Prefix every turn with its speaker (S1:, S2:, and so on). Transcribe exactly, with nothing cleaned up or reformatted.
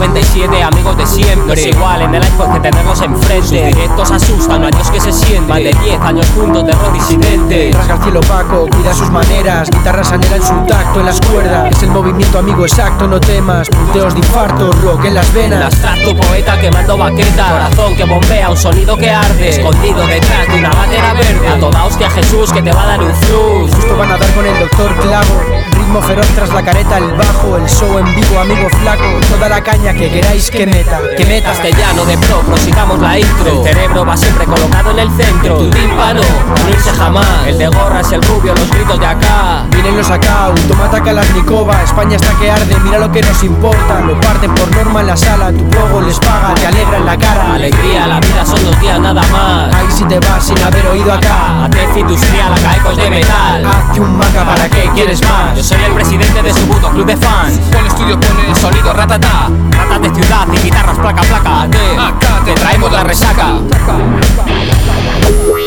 S1: noventa y siete, amigos de siempre. No es igual en el iPhone que tenerlos enfrente. Sus directos asustan, adiós que se siente. Más de diez años juntos, terror disidente.
S2: Rasga el cielo opaco, cuida sus maneras. Guitarra sanera en su tacto, en las cuerdas. Es el movimiento amigo exacto, no temas. Punteos de infarto, rock en las venas.
S1: Un abstracto poeta quemando baqueta. Corazón que bombea, un sonido que arde. Escondido detrás de una bandera verde. A toda hostia Jesús que te va a dar un flux.
S2: Justo van a dar con el doctor Clavo. Ritmo feroz tras la careta, el bajo. El show en vivo, amigo flaco. Toda la caña que queráis que meta.
S1: Que meta castellano de pro, prosigamos la intro. El cerebro va siempre colocado en el centro. Tu tímpano, no irse jamás. El de gorra es el rubio, los gritos de acá.
S2: Vienen los acá, automata Kalashnikova. España está que arde, mira lo que nos importa. Lo parten por norma en la sala, tu juego les paga, te alegra en la cara.
S1: Alegría, la vida son dos días nada más.
S2: Ahí si te vas sin haber oído acá.
S1: A Tef Industrial, a Caecos de metal.
S2: Hazte un maca, ¿para qué quieres más?
S1: Yo soy el presidente de su puto club de fans.
S3: Pon estudio, pon el sonido, ratata.
S1: Ratas de ciudad y guitarras placa placa. Te,
S3: Acá
S1: te traemos la resaca.